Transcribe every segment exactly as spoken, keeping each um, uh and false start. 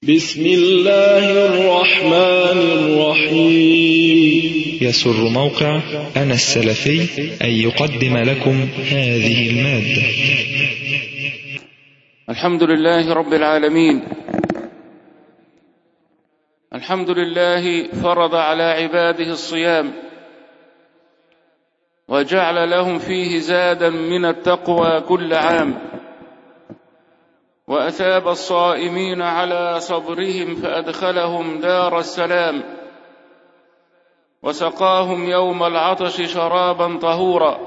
بسم الله الرحمن الرحيم. يسر موقع أنا السلفي أن يقدم لكم هذه المادة. الحمد لله رب العالمين. الحمد لله فرض على عباده الصيام وجعل لهم فيه زادا من التقوى كل عام، وأثاب الصائمين على صبرهم فأدخلهم دار السلام، وسقاهم يوم العطش شرابا طهورا،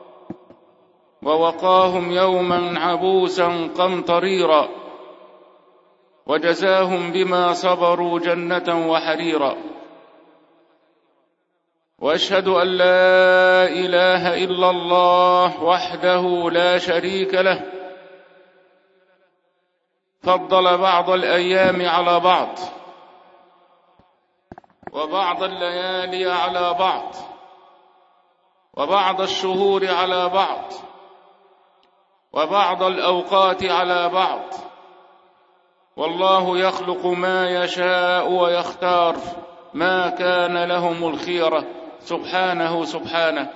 ووقاهم يوما عبوسا قمطريرا، وجزاهم بما صبروا جنة وحريرا. وأشهد أن لا إله إلا الله وحده لا شريك له، فضل بعض الأيام على بعض، وبعض الليالي على بعض، وبعض الشهور على بعض، وبعض الأوقات على بعض. والله يخلق ما يشاء ويختار، ما كان لهم الخيرة، سبحانه سبحانه.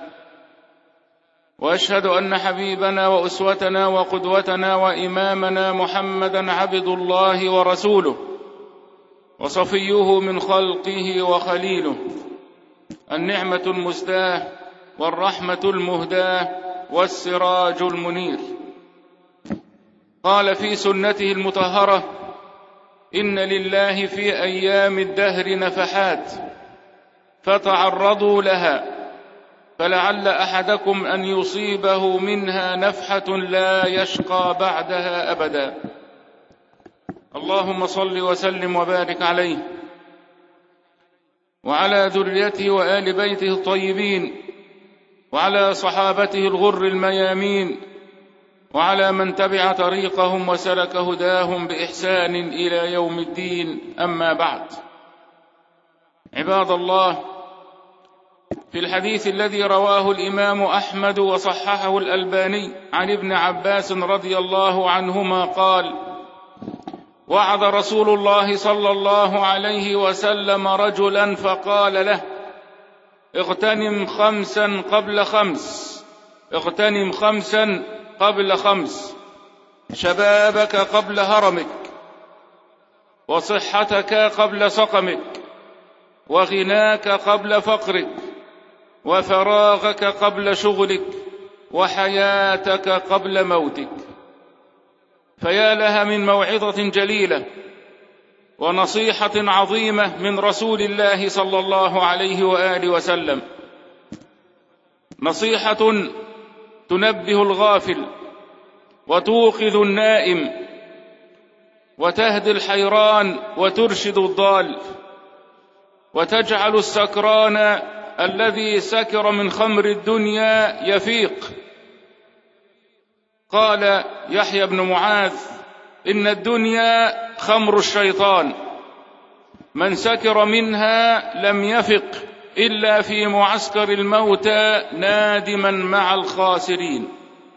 وأشهد أن حبيبنا وأسوتنا وقدوتنا وإمامنا محمدا عبد الله ورسوله، وصفيه من خلقه وخليله، النعمة المسداة والرحمة المهداة والسراج المنير. قال في سنته المطهرة: إن لله في أيام الدهر نفحات فتعرضوا لها، فلعل أحدكم أن يصيبه منها نفحة لا يشقى بعدها أبدا. اللهم صل وسلم وبارك عليه وعلى ذريته وآل بيته الطيبين، وعلى صحابته الغر الميامين، وعلى من تبع طريقهم وسلك هداهم بإحسان إلى يوم الدين. أما بعد، عباد الله، في الحديث الذي رواه الإمام أحمد وصححه الألباني عن ابن عباس رضي الله عنهما قال: وعظ رسول الله صلى الله عليه وسلم رجلا فقال له: اغتنم خمسا قبل خمس، اغتنم خمسا قبل خمس، شبابك قبل هرمك، وصحتك قبل سقمك، وغناك قبل فقرك، وفراغك قبل شغلك، وحياتك قبل موتك. فيا لها من موعظة جليلة ونصيحة عظيمة من رسول الله صلى الله عليه وآله وسلم، نصيحة تنبه الغافل وتوقظ النائم وتهدي الحيران وترشد الضال، وتجعل السكران الذي سكر من خمر الدنيا يفيق. قال يحيى بن معاذ: إن الدنيا خمر الشيطان، من سكر منها لم يفق إلا في معسكر الموتى نادما مع الخاسرين.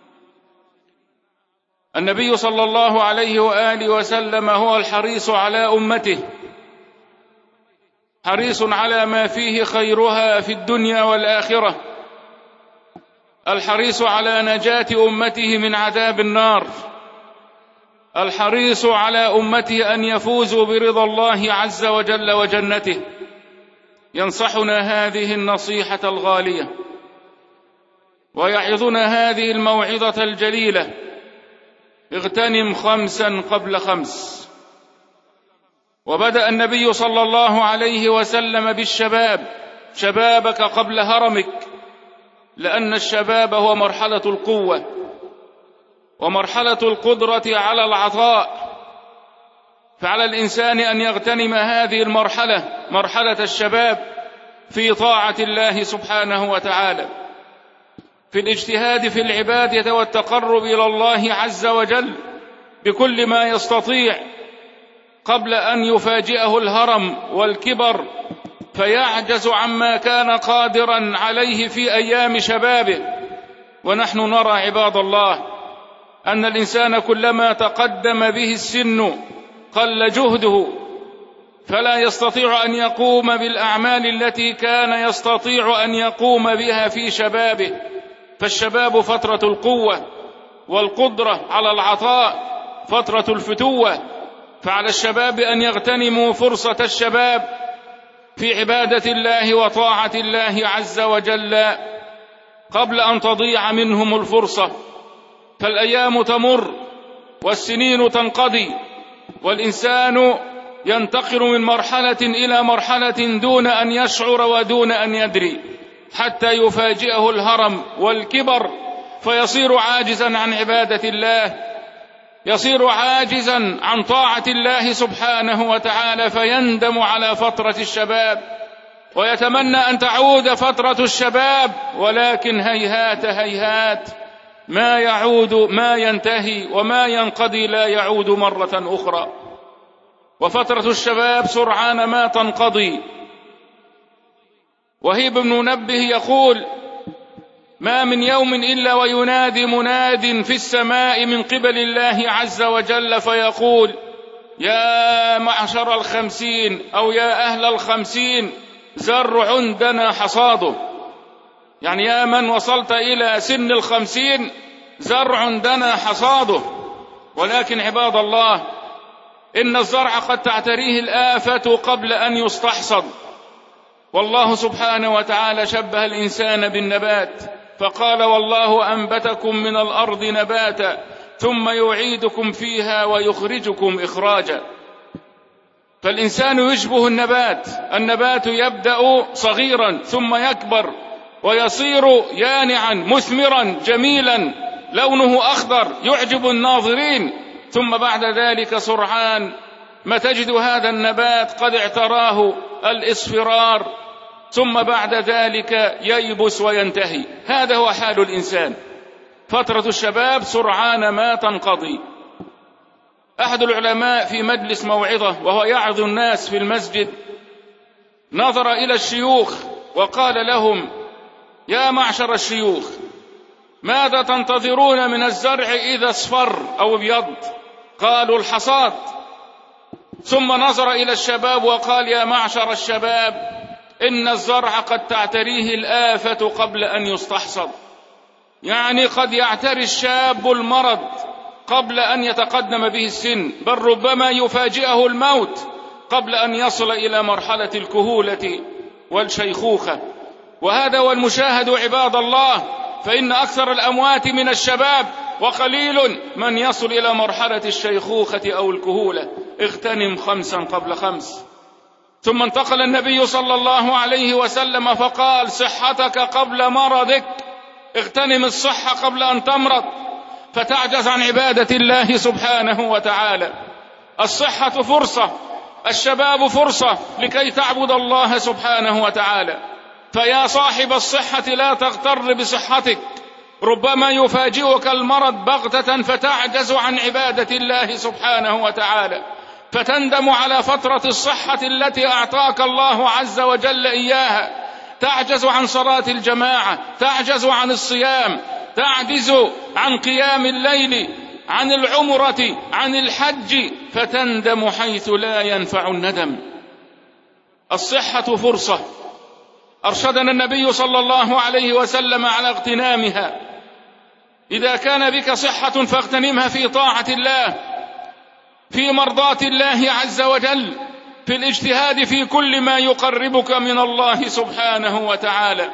النبي صلى الله عليه وآله وسلم هو الحريص على أمته، حريص على ما فيه خيرها في الدنيا والآخرة، الحريص على نجاة أمته من عذاب النار، الحريص على أمته أن يفوزوا برضا الله عز وجل وجنته. ينصحنا هذه النصيحة الغالية ويعظنا هذه الموعظة الجليلة: اغتنم خمسا قبل خمس. وبدأ النبي صلى الله عليه وسلم بالشباب، شبابك قبل هرمك، لأن الشباب هو مرحلة القوة ومرحلة القدرة على العطاء، فعلى الإنسان أن يغتنم هذه المرحلة، مرحلة الشباب، في طاعة الله سبحانه وتعالى، في الاجتهاد في العبادة والتقرب إلى الله عز وجل بكل ما يستطيع، قبل أن يفاجئه الهرم والكبر فيعجز عما كان قادرا عليه في أيام شبابه. ونحن نرى عباد الله أن الإنسان كلما تقدم به السن قل جهده فلا يستطيع أن يقوم بالأعمال التي كان يستطيع أن يقوم بها في شبابه. فالشباب فترة القوة والقدرة على العطاء، فترة الفتوة، فعلى الشباب أن يغتنموا فرصة الشباب في عبادة الله وطاعة الله عز وجل قبل أن تضيع منهم الفرصة. فالأيام تمر والسنين تنقضي والإنسان ينتقل من مرحلة إلى مرحلة دون أن يشعر ودون أن يدري، حتى يفاجئه الهرم والكبر فيصير عاجزا عن عبادة الله، يصير عاجزا عن طاعة الله سبحانه وتعالى، فيندم على فترة الشباب ويتمنى أن تعود فترة الشباب، ولكن هيهات هيهات، ما يعود ما ينتهي وما ينقضي لا يعود مرة أخرى. وفترة الشباب سرعان ما تنقضي. وهيب بن منبه يقول: ما من يوم إلا وينادي مناد في السماء من قبل الله عز وجل فيقول: يا معشر الخمسين، أو يا أهل الخمسين، زرع دنا حصاده. يعني يا من وصلت إلى سن الخمسين زرع دنا حصاده. ولكن عباد الله، إن الزرع قد تعتريه الآفة قبل أن يستحصد. والله سبحانه وتعالى شبه الإنسان بالنبات فقال: والله أنبتكم من الأرض نباتا ثم يعيدكم فيها ويخرجكم إخراجا. فالإنسان يشبه النبات. النبات يبدأ صغيرا ثم يكبر ويصير يانعا مثمرا جميلا لونه أخضر يعجب الناظرين، ثم بعد ذلك سرعان ما تجد هذا النبات قد اعتراه الإصفرار، ثم بعد ذلك ييبس وينتهي. هذا هو حال الإنسان. فترة الشباب سرعان ما تنقضي. أحد العلماء في مجلس موعظة وهو يعظ الناس في المسجد نظر إلى الشيوخ وقال لهم: يا معشر الشيوخ، ماذا تنتظرون من الزرع إذا اصفر أو ابيض؟ قالوا: الحصاد. ثم نظر إلى الشباب وقال: يا معشر الشباب، إن الزرع قد تعتريه الآفة قبل أن يستحصد. يعني قد يعتري الشاب المرض قبل أن يتقدم به السن، بل ربما يفاجئه الموت قبل أن يصل إلى مرحلة الكهولة والشيخوخة. وهذا هو المشاهد عباد الله، فإن أكثر الأموات من الشباب وقليل من يصل إلى مرحلة الشيخوخة أو الكهولة. اغتنم خمسا قبل خمس. ثم انتقل النبي صلى الله عليه وسلم فقال: صحتك قبل مرضك. اغتنم الصحة قبل أن تمرض فتعجز عن عبادة الله سبحانه وتعالى. الصحة فرصة، الشباب فرصة لكي تعبد الله سبحانه وتعالى. فيا صاحب الصحة لا تغتر بصحتك، ربما يفاجئك المرض بغتة فتعجز عن عبادة الله سبحانه وتعالى، فتندم على فترة الصحة التي أعطاك الله عز وجل إياها. تعجز عن صلاة الجماعة، تعجز عن الصيام، تعجز عن قيام الليل، عن العمرة، عن الحج، فتندم حيث لا ينفع الندم. الصحة فرصة، أرشدنا النبي صلى الله عليه وسلم على اغتنامها. إذا كان بك صحة فاغتنمها في طاعة الله، في مرضاة الله عز وجل، في الاجتهاد في كل ما يقربك من الله سبحانه وتعالى.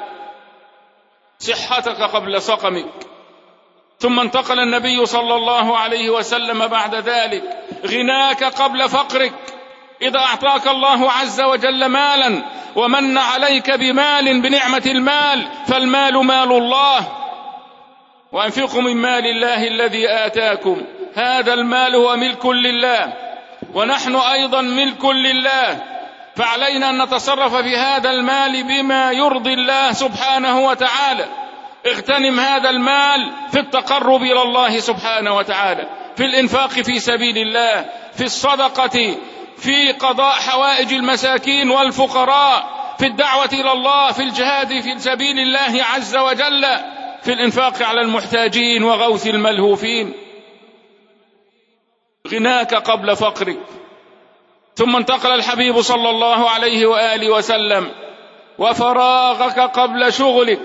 صحتك قبل سقمك. ثم انتقل النبي صلى الله عليه وسلم بعد ذلك: غناك قبل فقرك. إذا أعطاك الله عز وجل مالا ومن عليك بمال بنعمة المال، فالمال مال الله، وأنفقوا من مال الله الذي آتاكم. هذا المال هو ملك لله ونحن أيضا ملك لله، فعلينا أن نتصرف في هذا المال بما يرضي الله سبحانه وتعالى. اغتنم هذا المال في التقرب إلى الله سبحانه وتعالى، في الإنفاق في سبيل الله، في الصدقة، في قضاء حوائج المساكين والفقراء، في الدعوة إلى الله، في الجهاد في سبيل الله عز وجل، في الإنفاق على المحتاجين وغوث الملهوفين. غناك قبل فقرك. ثم انتقل الحبيب صلى الله عليه وآله وسلم: وفراغك قبل شغلك.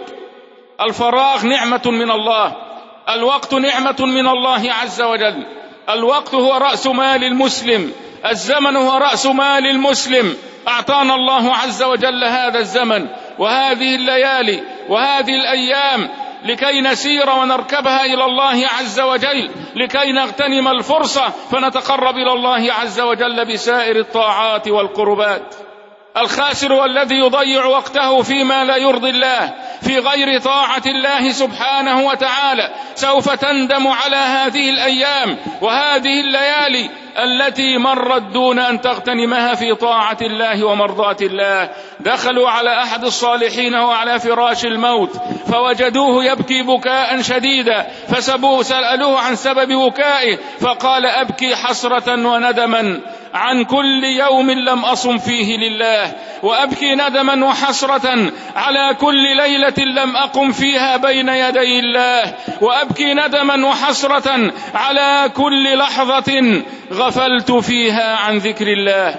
الفراغ نعمة من الله، الوقت نعمة من الله عز وجل. الوقت هو رأس مال المسلم، الزمن هو رأس مال المسلم. أعطانا الله عز وجل هذا الزمن وهذه الليالي وهذه الأيام لكي نسير ونركبها إلى الله عز وجل، لكي نغتنم الفرصة فنتقرب إلى الله عز وجل بسائر الطاعات والقربات. الخاسر هو الذي يضيع وقته فيما لا يرضي الله، في غير طاعة الله سبحانه وتعالى. سوف تندم على هذه الأيام وهذه الليالي التي مرت دون أن تغتنمها في طاعة الله ومرضاة الله. دخلوا على أحد الصالحين وعلى فراش الموت فوجدوه يبكي بكاء شديدا، فسألوه سألوه عن سبب بكائه فقال: أبكي حسرة وندما عن كل يوم لم أصم فيه لله، وأبكي ندما وحسرة على كل ليلة لم أقم فيها بين يدي الله، وأبكي ندما وحسرة على كل لحظة غفلت فيها عن ذكر الله.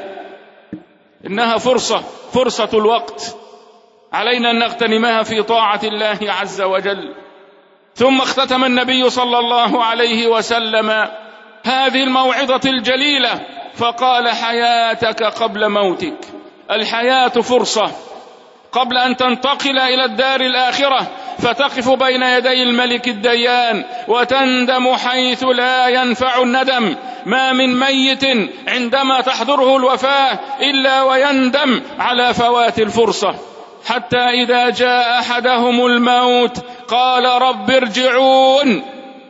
إنها فرصة فرصة الوقت، علينا أن نغتنمها في طاعة الله عز وجل. ثم اختتم النبي صلى الله عليه وسلم هذه الموعظة الجليلة فقال: حياتك قبل موتك. الحياة فرصة قبل أن تنتقل إلى الدار الآخرة، فتقف بين يدي الملك الديان وتندم حيث لا ينفع الندم. ما من ميت عندما تحضره الوفاة إلا ويندم على فوات الفرصة، حتى إذا جاء أحدهم الموت قال: رب ارجعون.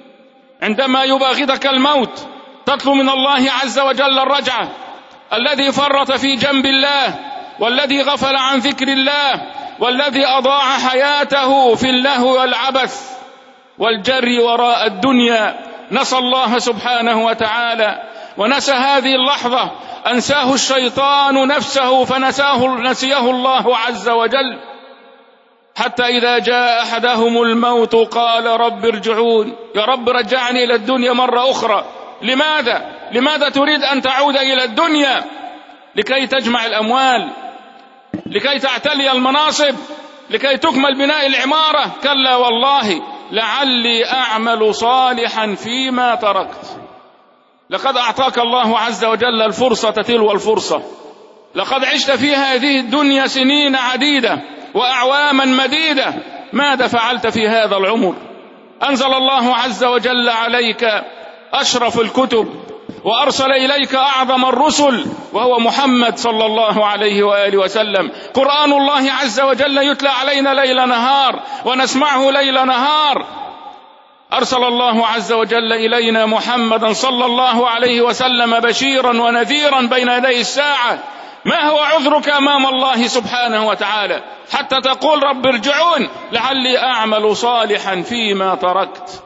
عندما يباغتك الموت تطلب من الله عز وجل الرجعة. الذي فرط في جنب الله، والذي غفل عن ذكر الله، والذي أضاع حياته في اللهو والعبث والجري وراء الدنيا، نسى الله سبحانه وتعالى ونسى هذه اللحظة. أنساه الشيطان نفسه فنساه نسيه الله عز وجل، حتى إذا جاء أحدهم الموت قال: رب ارجعون. يا رب رجعني إلى الدنيا مرة أخرى. لماذا؟ لماذا تريد أن تعود إلى الدنيا؟ لكي تجمع الأموال، لكي تعتلي المناصب، لكي تكمل بناء العمارة؟ كلا والله، لعلي أعمل صالحا فيما تركت. لقد أعطاك الله عز وجل الفرصة تلو الفرصة. لقد عشت في هذه الدنيا سنين عديدة وأعواما مديدة. ماذا فعلت في هذا العمر؟ أنزل الله عز وجل عليك أشرف الكتب، وأرسل إليك أعظم الرسل وهو محمد صلى الله عليه وآله وسلم. قرآن الله عز وجل يتلى علينا ليل نهار ونسمعه ليل نهار. أرسل الله عز وجل إلينا محمدا صلى الله عليه وسلم بشيرا ونذيرا بين يدي الساعة. ما هو عذرك أمام الله سبحانه وتعالى حتى تقول: رب ارجعون لعلي أعمل صالحا فيما تركت؟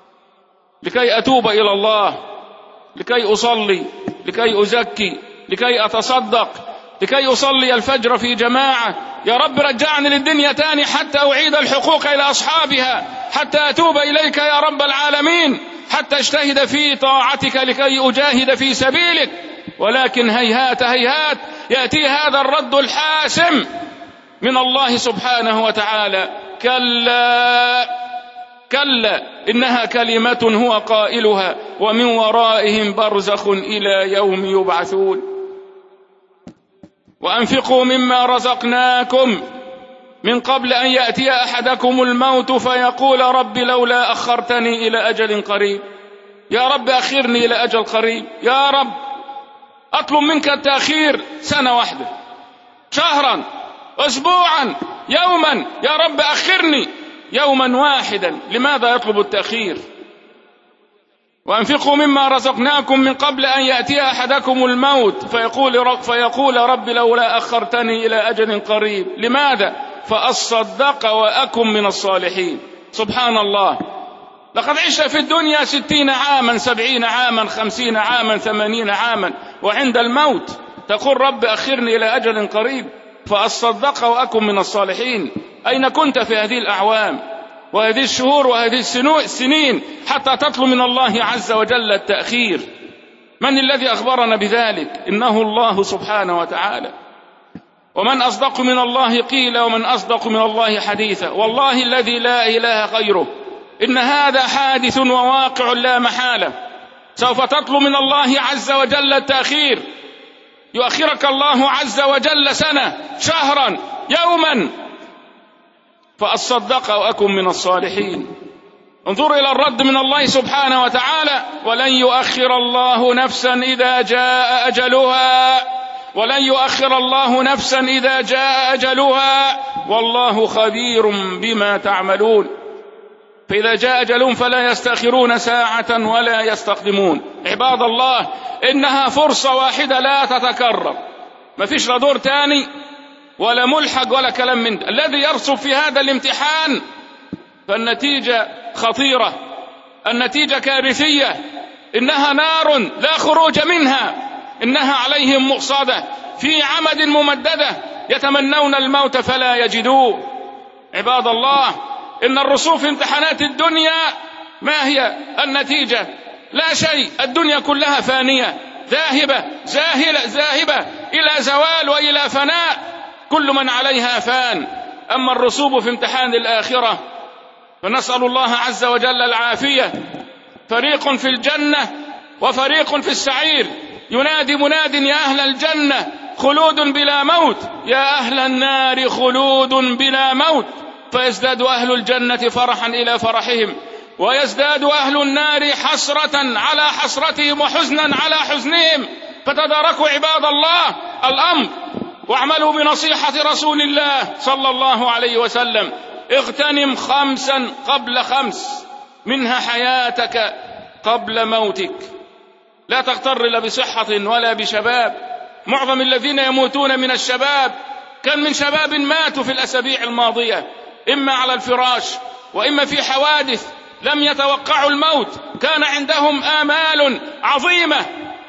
لكي أتوب إلى الله، لكي أصلي، لكي أزكي، لكي أتصدق، لكي أصلي الفجر في جماعة. يا رب رجعني للدنيا تاني حتى أعيد الحقوق إلى أصحابها، حتى أتوب إليك يا رب العالمين، حتى أجتهد في طاعتك لكي أجاهد في سبيلك. ولكن هيهات هيهات يأتي هذا الرد الحاسم من الله سبحانه وتعالى: كلا كلا إنها كلمة هو قائلها ومن ورائهم برزخ إلى يوم يبعثون. وأنفقوا مما رزقناكم من قبل أن يأتي أحدكم الموت فيقول: رب لولا أخرتني إلى أجل قريب. يا رب أخرني إلى أجل قريب. يا رب أطلب منك التأخير سنة واحدة، شهرا، أسبوعا، يوما. يا رب أخرني يوما واحدا. لماذا يطلب التأخير؟ وأنفقوا مما رزقناكم من قبل أن يأتي أحدكم الموت فيقول رب, فيقول رب لولا أخرتني إلى أجل قريب. لماذا؟ فأصدق وأكن من الصالحين. سبحان الله، لقد عشت في الدنيا ستين عاما، سبعين عاما، خمسين عاما، ثمانين عاما، وعند الموت تقول: رب أخرني إلى أجل قريب فأصدق وأكن من الصالحين. أين كنت في هذه الأعوام وهذه الشهور وهذه السنين حتى تطلب من الله عز وجل التأخير؟ من الذي أخبرنا بذلك؟ إنه الله سبحانه وتعالى. ومن أصدق من الله قيلا ومن أصدق من الله حديثا. والله الذي لا إله غيره إن هذا حادث وواقع لا محالة. سوف تطلب من الله عز وجل التأخير، يؤخرك الله عز وجل سنة، شهرا، يوما، فأصدق وأكن من الصالحين. انظر إلى الرد من الله سبحانه وتعالى: ولن يؤخر الله نفسا إذا جاء أجلها، ولن يؤخر الله نفسا إذا جاء أجلها، والله خبير بما تعملون. فإذا جاء أجلهم فلا يستأخرون ساعة ولا يستقدمون. عباد الله، إنها فرصة واحدة لا تتكرر، ما فيش لا دور تاني ولا ملحق ولا كلام من ده. الذي يرسب في هذا الامتحان فالنتيجة خطيرة، النتيجة كارثية، إنها نار لا خروج منها، إنها عليهم مؤصدة في عمد ممددة يتمنون الموت فلا يجدوه. عباد الله، إن الرسوب في امتحانات الدنيا ما هي النتيجة؟ لا شيء، الدنيا كلها فانية ذاهبة زاهلة ذاهبة إلى زوال وإلى فناء، كل من عليها فان. أما الرسوب في امتحان الآخرة فنسأل الله عز وجل العافية. فريق في الجنة وفريق في السعير. ينادي مناد: يا أهل الجنة خلود بلا موت، يا أهل النار خلود بلا موت. فيزداد أهل الجنة فرحا إلى فرحهم، ويزداد أهل النار حسرة على حسرتهم وحزنا على حزنهم. فتداركوا عباد الله الأمر، واعملوا بنصيحة رسول الله صلى الله عليه وسلم: اغتنم خمسا قبل خمس، منها حياتك قبل موتك. لا تغتر لا بصحة ولا بشباب. معظم الذين يموتون من الشباب كان من شباب ماتوا في الأسابيع الماضية، إما على الفراش وإما في حوادث، لم يتوقعوا الموت، كان عندهم آمال عظيمة،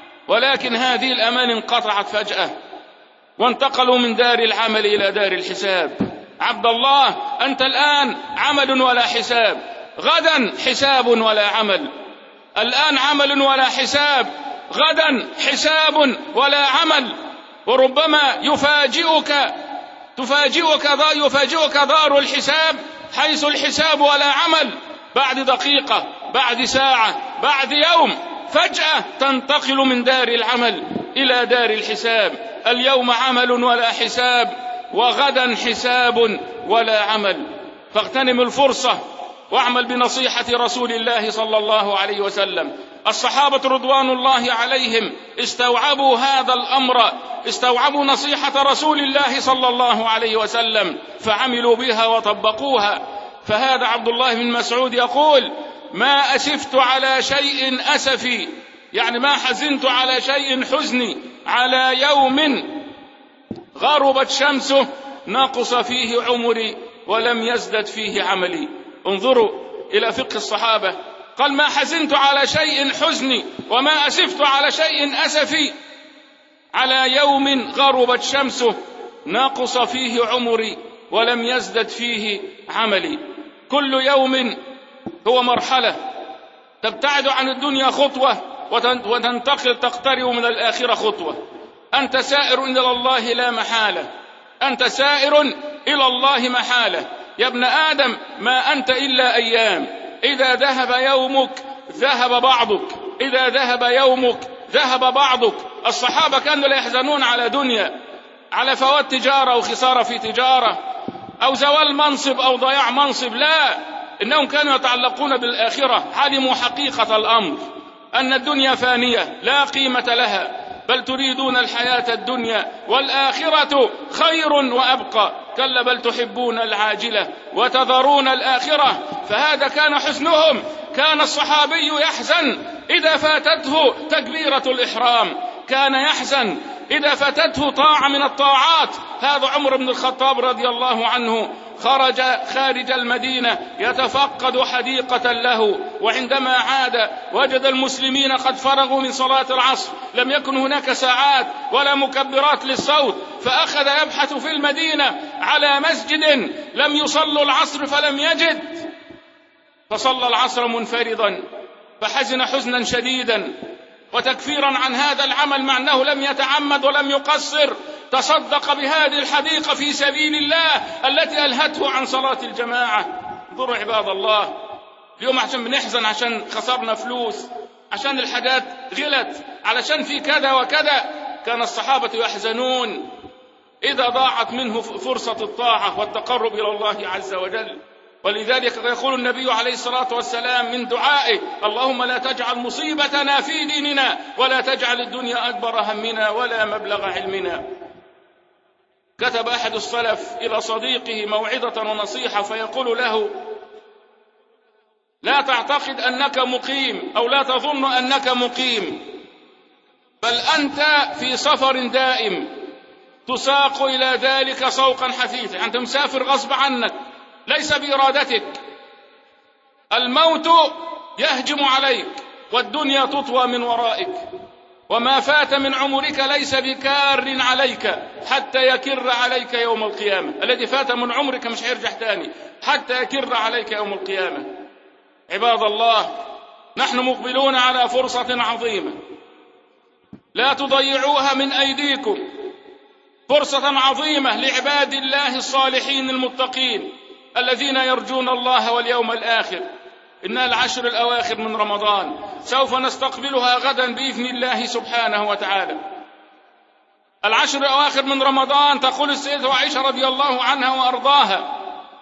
ولكن هذه الآمال انقطعت فجأة وانتقلوا من دار العمل إلى دار الحساب. عبد الله، أنت الآن عمل ولا حساب، غدا حساب ولا عمل. الآن عمل ولا حساب، غدا حساب ولا عمل. وربما يفاجئك تفاجئك يفاجئك دار الحساب حيث الحساب ولا عمل. بعد دقيقة، بعد ساعة، بعد يوم، فجأة تنتقل من دار العمل إلى دار الحساب. اليوم عمل ولا حساب، وغدا حساب ولا عمل. فاغتنم الفرصة واعمل بنصيحة رسول الله صلى الله عليه وسلم. الصحابة رضوان الله عليهم استوعبوا هذا الأمر، استوعبوا نصيحة رسول الله صلى الله عليه وسلم فعملوا بها وطبقوها. فهذا عبد الله بن مسعود يقول: ما أسفت على شيء أسفي، يعني ما حزنت على شيء حزني، على يوم غربت شمسه نقص فيه عمري ولم يزدد فيه عملي. انظروا إلى فقه الصحابة، قال: ما حزنت على شيء حزني وما أسفت على شيء أسفي، على يوم غربت شمسه نقص فيه عمري ولم يزدد فيه عملي. كل يوم هو مرحلة، تبتعد عن الدنيا خطوة وتنتقل تقترب من الآخرة خطوة. أنت سائر إلى الله لا محالة، أنت سائر إلى الله محالة. يا ابن آدم، ما أنت إلا أيام، إذا ذهب يومك ذهب بعضك، إذا ذهب يومك ذهب بعضك. الصحابة كانوا لا يحزنون على دنيا، على فوات تجارة وخسارة في تجارة أو زوال منصب أو ضياع منصب، لا، إنهم كانوا يتعلقون بالآخرة. علموا حقيقة الأمر أن الدنيا فانية لا قيمة لها، بل تريدون الحياة الدنيا والآخرة خير وأبقى. كلا بل تحبون العاجلة وتذرون الآخرة. فهذا كان حزنهم. كان الصحابي يحزن إذا فاتته تكبيرة الإحرام، كان يحزن إذا فاتته طاعة من الطاعات. هذا عمر بن الخطاب رضي الله عنه خرج خارج المدينة يتفقد حديقة له، وعندما عاد وجد المسلمين قد فرغوا من صلاة العصر، لم يكن هناك ساعات ولا مكبرات للصوت، فأخذ يبحث في المدينة على مسجد لم يصلوا العصر فلم يجد، فصلى العصر منفردا، فحزن حزنا شديدا. وتكفيرا عن هذا العمل مع أنه لم يتعمد ولم يقصر، تصدق بهذه الحديقة في سبيل الله التي ألهته عن صلاة الجماعة. انظروا عباد الله، اليوم عشان بنحزن عشان خسرنا فلوس، عشان الحاجات غلت، علشان في كذا وكذا. كان الصحابة يحزنون إذا ضاعت منه فرصة الطاعة والتقرب إلى الله عز وجل. ولذلك يقول النبي عليه الصلاة والسلام من دعائه: اللهم لا تجعل مصيبتنا في ديننا ولا تجعل الدنيا أكبر همنا ولا مبلغ علمنا. كتب أحد السلف إلى صديقه موعظة ونصيحة فيقول له: لا تعتقد أنك مقيم أو لا تظن أنك مقيم، بل أنت في سفر دائم تساق إلى ذلك سوقا حثيثا. أنت مسافر غصب عنك ليس بإرادتك. الموت يهجم عليك والدنيا تطوى من ورائك، وما فات من عمرك ليس بكار عليك حتى يكر عليك يوم القيامة. الذي فات من عمرك مش هيرجع تاني حتى يكر عليك يوم القيامة. عباد الله، نحن مقبلون على فرصة عظيمة لا تضيعوها من أيديكم، فرصة عظيمة لعباد الله الصالحين المتقين الذين يرجون الله واليوم الآخر. إنها العشر الأواخر من رمضان، سوف نستقبلها غدا بإذن الله سبحانه وتعالى. العشر الأواخر من رمضان، تقول السيدة عائشة رضي الله عنها وأرضاها: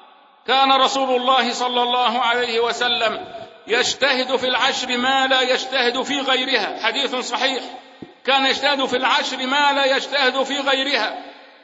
كان رسول الله صلى الله عليه وسلم يجتهد في العشر ما لا يجتهد في غيرها. حديث صحيح، كان يجتهد في العشر ما لا يجتهد في غيرها.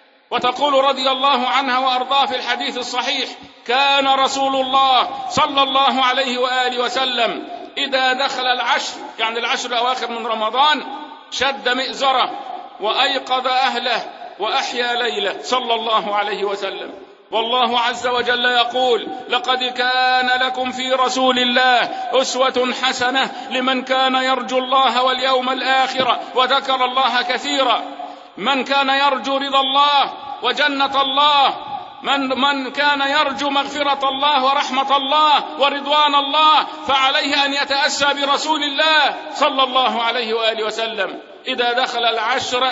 وتقول رضي الله عنها وأرضاها في الحديث الصحيح: كان رسول الله صلى الله عليه وآله وسلم إذا دخل العشر، يعني العشر الأواخر من رمضان، شد مئزره وأيقظ أهله وأحيا ليله صلى الله عليه وسلم. والله عز وجل يقول: لقد كان لكم في رسول الله أسوة حسنة لمن كان يرجو الله واليوم الآخر وذكر الله كثيرا. من كان يرجو رضا الله وجنة الله، من, من كان يرجو مغفرة الله ورحمة الله ورضوان الله، فعليه أن يتأسى برسول الله صلى الله عليه وآله وسلم. إذا دخل العشر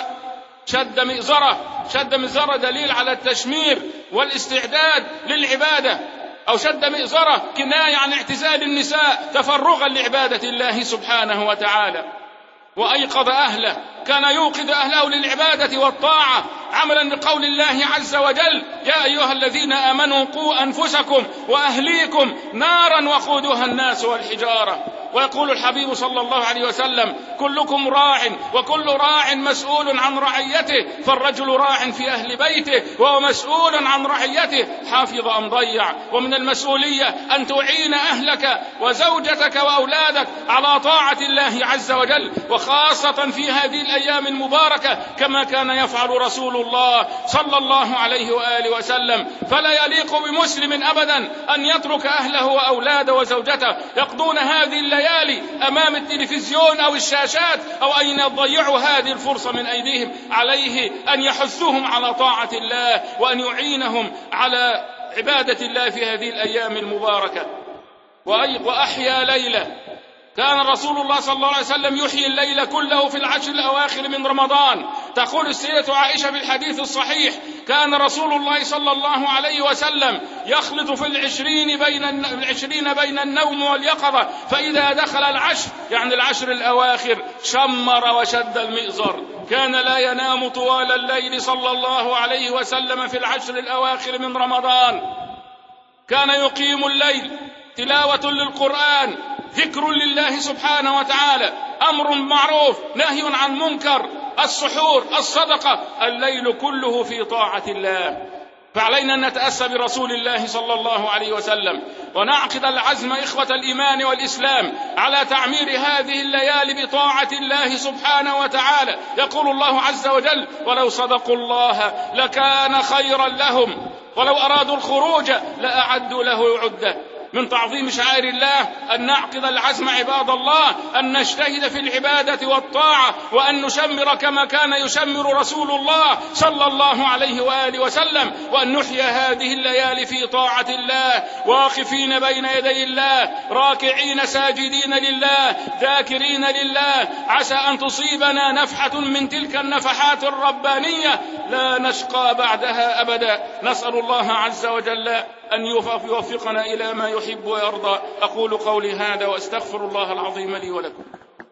شد مئزره. شد مئزره دليل على التشمير والاستعداد للعبادة، أو شد مئزره كناية عن اعتزال النساء تفرغا لعبادة الله سبحانه وتعالى. وأيقظ أهله، كان يوقظ أهله للعبادة والطاعة عملا بقول الله عز وجل: يا أيها الذين آمنوا قوا أنفسكم وأهليكم نارا وقودها الناس والحجارة. ويقول الحبيب صلى الله عليه وسلم: كلكم راع وكل راع مسؤول عن رعيته، فالرجل راع في أهل بيته وهو مسؤول عن رعيته حافظ أم ضيع. ومن المسؤولية أن تعين أهلك وزوجتك وأولادك على طاعة الله عز وجل، وخاصة في هذه الأيام المباركة كما كان يفعل رسول الله صلى الله عليه وآله وسلم. فلا يليق بمسلم أبدا أن يترك أهله وأولاده وزوجته يقضون هذه الليالي أمام التلفزيون أو الشاشات، أو أن يضيعوا هذه الفرصة من أيديهم. عليه أن يحثهم على طاعة الله وأن يعينهم على عبادة الله في هذه الأيام المباركة. وأحيا ليلة، كان رسول الله صلى الله عليه وسلم يحيي الليل كله في العشر الأواخر من رمضان. تقول السيدة عائشة في الحديث الصحيح: كان رسول الله صلى الله عليه وسلم يخلط في العشرين بين العشرين بين النوم واليقظة، فإذا دخل العشر، يعني العشر الأواخر، شمر وشد المئزر. كان لا ينام طوال الليل صلى الله عليه وسلم في العشر الأواخر من رمضان. كان يقيم الليل تلاوة للقرآن، ذكر لله سبحانه وتعالى، أمر معروف، نهي عن منكر، السحور، الصدقة، الليل كله في طاعة الله. فعلينا أن نتأسى برسول الله صلى الله عليه وسلم، ونعقد العزم إخوة الإيمان والإسلام على تعمير هذه الليالي بطاعة الله سبحانه وتعالى. يقول الله عز وجل: ولو صدقوا الله لكان خيرا لهم ولو أرادوا الخروج لأعدوا له عدة. من تعظيم شعائر الله أن نعقد العزم عباد الله، أن نجتهد في العبادة والطاعة، وأن نشمر كما كان يشمر رسول الله صلى الله عليه وآله وسلم، وأن نحيا هذه الليالي في طاعة الله، واقفين بين يدي الله، راكعين ساجدين لله، ذاكرين لله، عسى أن تصيبنا نفحة من تلك النفحات الربانية لا نشقى بعدها أبدا. نسأل الله عز وجل أن يوفقنا إلى ما يحب ويرضى. أقول قولي هذا وأستغفر الله العظيم لي ولكم.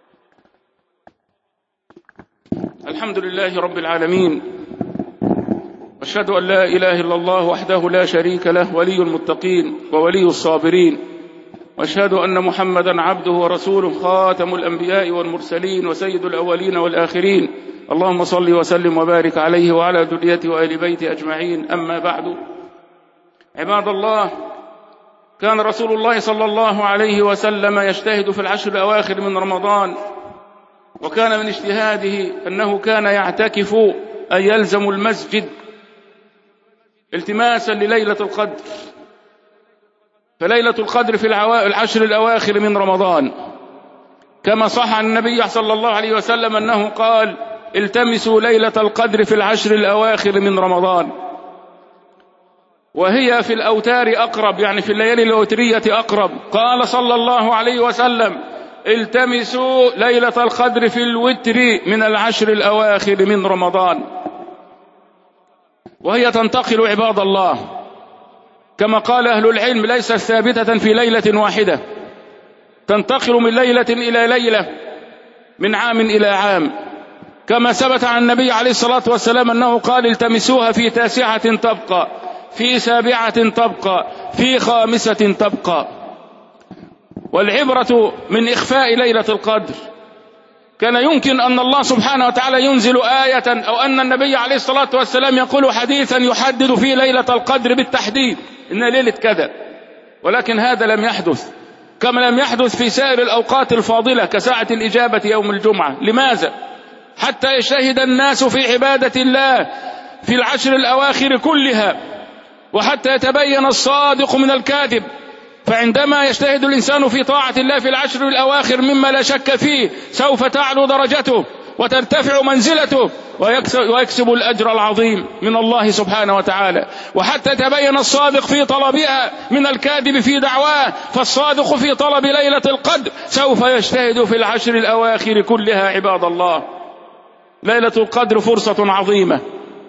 الحمد لله رب العالمين، وأشهد أن لا إله إلا الله وحده لا شريك له ولي المتقين وولي الصابرين، وأشهد أن محمدا عبده ورسوله خاتم الأنبياء والمرسلين وسيد الأولين والآخرين. اللهم صل وسلم وبارك عليه وعلى ذريته وآل بيته أجمعين. أما بعد، عباد الله، كان رسول الله صلى الله عليه وسلم يجتهد في العشر الأواخر من رمضان، وكان من اجتهاده أنه كان يعتكف أن يلزم المسجد التماسا لليلة القدر، فليلة القدر في العشر الأواخر من رمضان، كما صح عن النبي صلى الله عليه وسلم أنه قال: التمسوا ليلة القدر في العشر الأواخر من رمضان، وهي في الأوتار أقرب، يعني في الليالي الوترية أقرب. قال صلى الله عليه وسلم: التمسوا ليلة القدر في الوتر من العشر الأواخر من رمضان. وهي تنتقل عباد الله كما قال أهل العلم ليست ثابتة في ليلة واحدة، تنتقل من ليلة إلى ليلة، من عام إلى عام، كما ثبت عن النبي عليه الصلاة والسلام أنه قال: التمسوها في تاسعة تبقى، في سابعة تبقى، في خامسة تبقى. والعبرة من إخفاء ليلة القدر. كان يمكن أن الله سبحانه وتعالى ينزل آية، أو أن النبي عليه الصلاة والسلام يقول حديثا يحدد في ليلة القدر بالتحديد إن ليلة كذا، ولكن هذا لم يحدث، كما لم يحدث في سائر الأوقات الفاضلة كساعة الإجابة يوم الجمعة. لماذا؟ حتى يجتهد الناس في عبادة الله في العشر الأواخر كلها، وحتى يتبين الصادق من الكاذب. فعندما يجتهد الإنسان في طاعة الله في العشر الأواخر مما لا شك فيه سوف تعلو درجته وترتفع منزلته ويكسب الأجر العظيم من الله سبحانه وتعالى. وحتى تبين الصادق في طلبها من الكاذب في دعواه، فالصادق في طلب ليلة القدر سوف يجتهد في العشر الأواخر كلها. عباد الله، ليلة القدر فرصة عظيمة.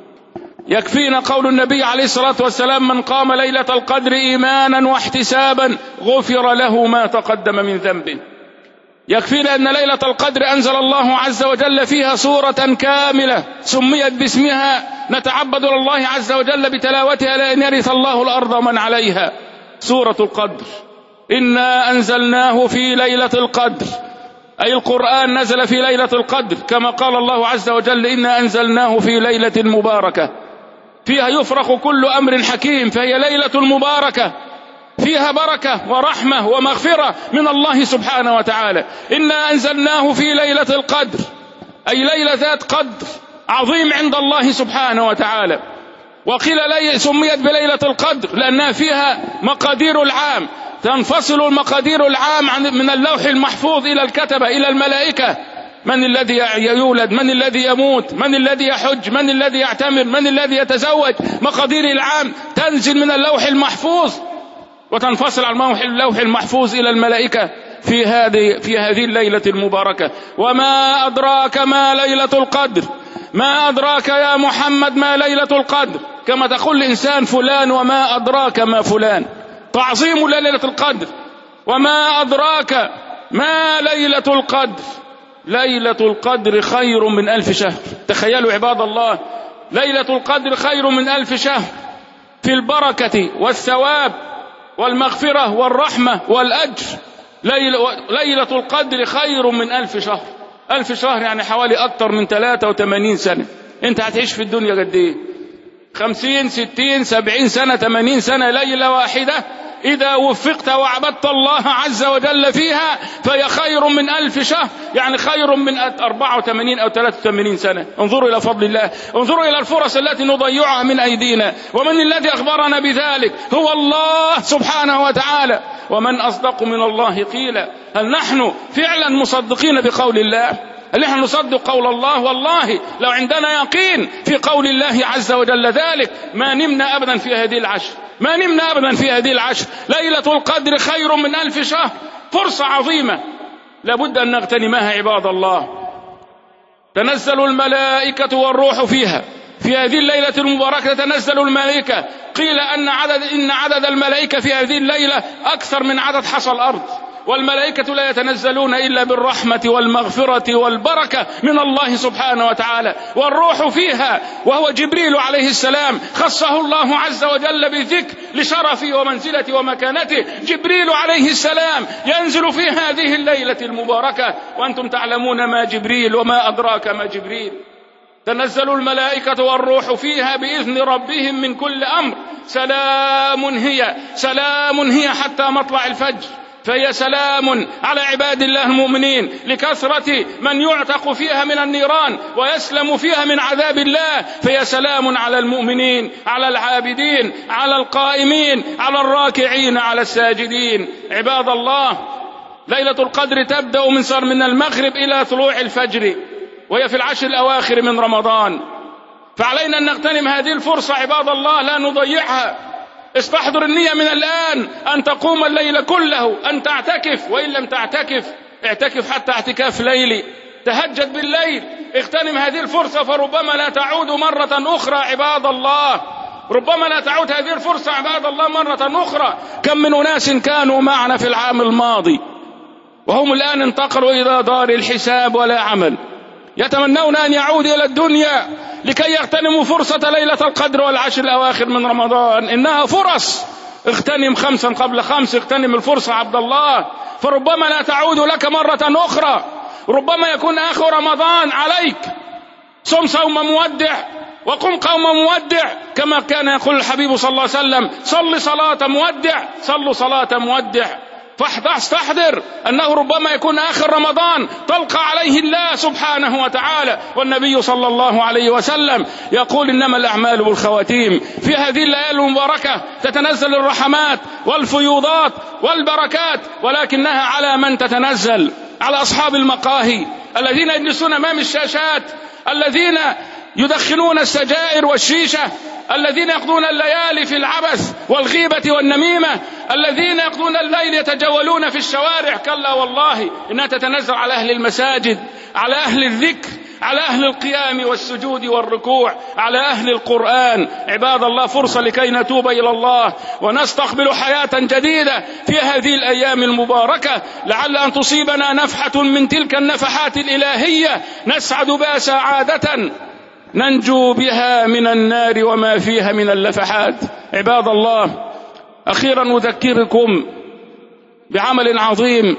يكفينا قول النبي عليه الصلاة والسلام: من قام ليلة القدر إيمانا واحتسابا غفر له ما تقدم من ذنبه. يكفينا أن ليلة القدر أنزل الله عز وجل فيها سورة كاملة سميت باسمها، نتعبد الله عز وجل بتلاوتها لأن يرث الله الأرض من عليها. سورة القدر، إنا أنزلناه في ليلة القدر، أي القرآن نزل في ليلة القدر، كما قال الله عز وجل: إنا أنزلناه في ليلة مباركة فيها يفرق كل أمر حكيم. فهي ليلة مباركة فيها بركة ورحمة ومغفرة من الله سبحانه وتعالى. إنا أنزلناه في ليلة القدر، أي ليلة ذات قدر عظيم عند الله سبحانه وتعالى. وقيل لي سميت بليلة القدر لأنها فيها مقادير العام، تنفصل المقادير العام عن من اللوح المحفوظ إلى الكتبة إلى الملائكة. من الذي يولد، من الذي يموت، من الذي يحج، من الذي يعتمر، من الذي يتزوج. مقادير العام تنزل من اللوح المحفوظ وتنفصل عن اللوح المحفوظ إلى الملائكة في هذه في هذه الليلة المباركة. وما أدراك ما ليلة القدر، ما أدراك يا محمد ما ليلة القدر، كما تقول الإنسان فلان وما أدراك ما فلان، تعظيم ليلة القدر. وما أدراك ما ليلة القدر، ليلة القدر خير من ألف شهر. تخيلوا عباد الله، ليلة القدر خير من ألف شهر في البركة والثواب والمغفرة والرحمة والأجر. ليلة القدر خير من ألف شهر. ألف شهر يعني حوالي أكثر من ثلاثة وثمانين سنة. أنت هتعيش في الدنيا قد إيه؟ خمسين ستين سبعين سنة ثمانين سنة. ليلة واحدة إذا وفقت وعبدت الله عز وجل فيها فهي خير من ألف شهر، يعني خير من أربعة وثمانين أو ثلاثة وثمانين سنة. انظروا إلى فضل الله، انظروا إلى الفرص التي نضيعها من أيدينا. ومن الذي أخبرنا بذلك؟ هو الله سبحانه وتعالى. ومن أصدق من الله قيلا. هل نحن فعلا مصدقين بقول الله؟ هل نحن نصدق قول الله؟ والله لو عندنا يقين في قول الله عز وجل ذلك ما نمنا أبدا في هذه العشر، ما نمنا أبدا في هذه العشر. ليلة القدر خير من ألف شهر، فرصة عظيمة لابد أن نغتنمها عباد الله. تنزل الملائكة والروح فيها، في هذه الليلة المباركة تنزل الملائكة. قيل أن عدد إن عدد الملائكة في هذه الليلة أكثر من عدد حصى الأرض، والملائكة لا يتنزلون إلا بالرحمة والمغفرة والبركة من الله سبحانه وتعالى. والروح فيها وهو جبريل عليه السلام، خصه الله عز وجل بالذكر لشرفه ومنزلته ومكانته. جبريل عليه السلام ينزل في هذه الليلة المباركة، وأنتم تعلمون ما جبريل وما أدراك ما جبريل. تنزل الملائكة والروح فيها بإذن ربهم من كل أمر، سلام هي سلام هي حتى مطلع الفجر. فهي سلام على عباد الله المؤمنين لكثرة من يعتق فيها من النيران ويسلم فيها من عذاب الله. فهي سلام على المؤمنين، على العابدين، على القائمين، على الراكعين، على الساجدين. عباد الله، ليلة القدر تبدأ من صار من المغرب إلى طلوع الفجر، وهي في العشر الأواخر من رمضان. فعلينا أن نغتنم هذه الفرصة عباد الله، لا نضيعها. استحضر النية من الآن أن تقوم الليل كله، أن تعتكف، وإن لم تعتكف اعتكف حتى اعتكاف ليلي، تهجد بالليل. اغتنم هذه الفرصة، فربما لا تعود مرة أخرى عباد الله، ربما لا تعود هذه الفرصة عباد الله مرة أخرى. كم من أناس كانوا معنا في العام الماضي وهم الآن انتقلوا إلى دار الحساب ولا عمل، يتمنون أن يعودوا إلى الدنيا لكي يغتنموا فرصة ليلة القدر والعشر الأواخر من رمضان. إنها فرص، اغتنم خمسا قبل خمس، اغتنم الفرصة عبد الله، فربما لا تعود لك مرة أخرى. ربما يكون آخر رمضان عليك. صم صوم مودع وقم قوم مودع، كما كان يقول الحبيب صلى الله عليه وسلم: صل صلاة مودع، صلوا صلاة مودع. فاستحضر أنه ربما يكون آخر رمضان تلقى عليه الله سبحانه وتعالى. والنبي صلى الله عليه وسلم يقول: إنما الأعمال بالخواتيم. في هذه الليالي المباركة تتنزل الرحمات والفيوضات والبركات، ولكنها على من تتنزل؟ على أصحاب المقاهي الذين يجلسون أمام الشاشات، الذين يدخنون السجائر والشيشة، الذين يقضون الليالي في العبث والغيبة والنميمة، الذين يقضون الليل يتجولون في الشوارع. كلا والله إنها تتنزل على أهل المساجد، على أهل الذكر، على أهل القيام والسجود والركوع، على أهل القرآن. عباد الله، فرصة لكي نتوب إلى الله ونستقبل حياة جديدة في هذه الأيام المباركة، لعل أن تصيبنا نفحة من تلك النفحات الإلهية نسعد بها سعادة ننجو بها من النار وما فيها من اللفحات. عباد الله، أخيرا أذكركم بعمل عظيم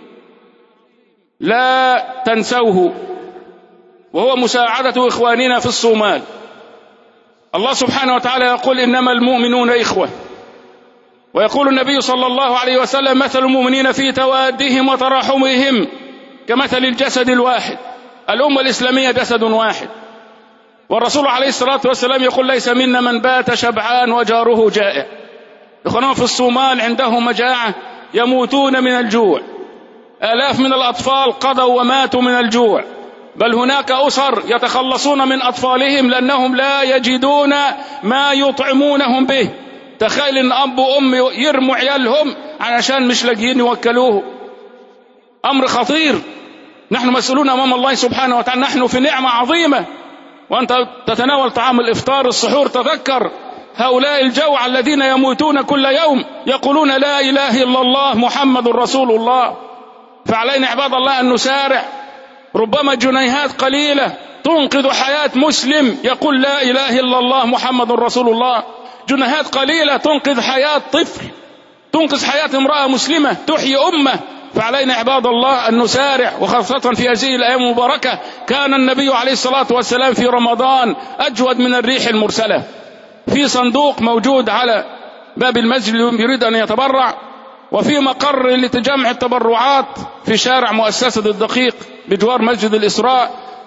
لا تنسوه، وهو مساعدة إخواننا في الصومال. الله سبحانه وتعالى يقول: إنما المؤمنون إخوة. ويقول النبي صلى الله عليه وسلم: مثل المؤمنين في توادهم وتراحمهم كمثل الجسد الواحد. الأمة الإسلامية جسد واحد. والرسول عليه الصلاة والسلام يقول: ليس منا من بات شبعان وجاره جائع. إخواننا في الصومال عندهم مجاعة، يموتون من الجوع. آلاف من الأطفال قضوا وماتوا من الجوع، بل هناك أسر يتخلصون من أطفالهم لأنهم لا يجدون ما يطعمونهم به. تخيل إن أب وأم يرموا عيالهم علشان مش لاقيين يوكلوه. أمر خطير. نحن مسؤولون أمام الله سبحانه وتعالى، نحن في نعمة عظيمة. وأنت تتناول طعام الإفطار السحور، تذكر هؤلاء الجوع الذين يموتون كل يوم يقولون: لا إله إلا الله محمد رسول الله. فعلينا عباد الله أن نسارع. ربما جنيهات قليلة تنقذ حياة مسلم يقول: لا إله إلا الله محمد رسول الله. جنيهات قليلة تنقذ حياة طفل، تنقذ حياة امرأة مسلمة، تحيي أمة. فعلينا عباد الله أن نسارع، وخاصة في هذه الأيام المباركة. كان النبي عليه الصلاة والسلام في رمضان أجود من الريح المرسلة. في صندوق موجود على باب المسجد يريد أن يتبرع، وفي مقر لتجمع التبرعات في شارع مؤسسة الدقيق بجوار مسجد الإسراء.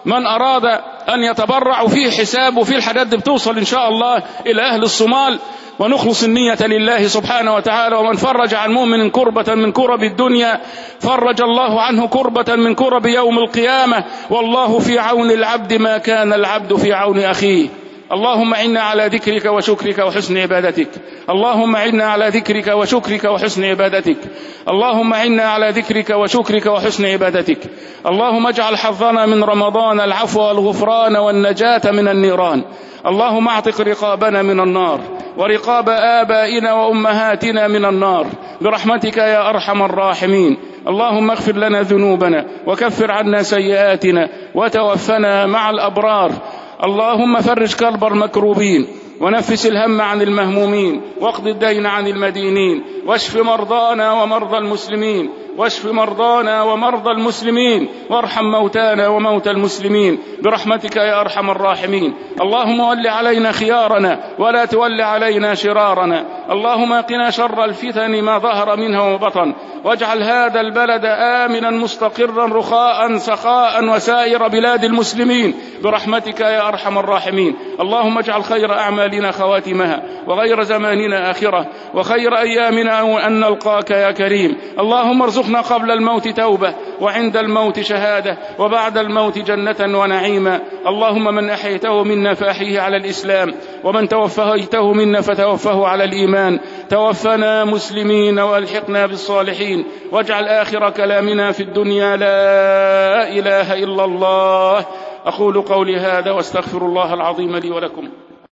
من أراد أن يتبرع وفيه حساب وفيه الحاجات دي بتوصل إن شاء الله إلى أهل الصومال، ونخلص النية لله سبحانه وتعالى. ومن فرج عن مؤمن كربة من كرب الدنيا فرج الله عنه كربة من كرب يوم القيامة، والله في عون العبد ما كان العبد في عون أخيه. اللهم عنا على ذكرك وشكرك وحسن عبادتك، اللهم عنا على ذكرك وشكرك وحسن عبادتك، اللهم عنا على ذكرك وشكرك وحسن عبادتك. اللهم اجعل حظنا من رمضان العفو والغفران والنجاة من النيران. اللهم اعتق رقابنا من النار ورقاب آبائنا وأمهاتنا من النار برحمتك يا أرحم الراحمين. اللهم اغفر لنا ذنوبنا وكفر عنا سيئاتنا وتوفنا مع الأبرار. اللهم فرج كرب المكروبين ونفس الهم عن المهمومين واقض الدين عن المدينين، واشف مرضانا ومرضى المسلمين، واشف مرضانا ومرضى المسلمين، وارحم موتانا وموتى المسلمين برحمتك يا أرحم الراحمين. اللهم ول علينا خيارنا ولا تول علينا شرارنا. اللهم قنا شر الفتن ما ظهر منها وبطن، واجعل هذا البلد آمنا مستقرا رخاء سخاء وسائر بلاد المسلمين برحمتك يا أرحم الراحمين. اللهم اجعل خير أعمالنا خواتمها، وغير زماننا آخرة، وخير أيامنا أن نلقاك يا كريم. اللهم ارزقنا قبل الموت توبة، وعند الموت شهادة، وبعد الموت جنة ونعيما. اللهم من أحيته منا فأحيه على الإسلام، ومن توفيته منا فتوفه على الإيمان. توفنا مسلمين والحقنا بالصالحين، واجعل آخر كلامنا في الدنيا لا إله إلا الله. أقول قولي هذا واستغفر الله العظيم لي ولكم.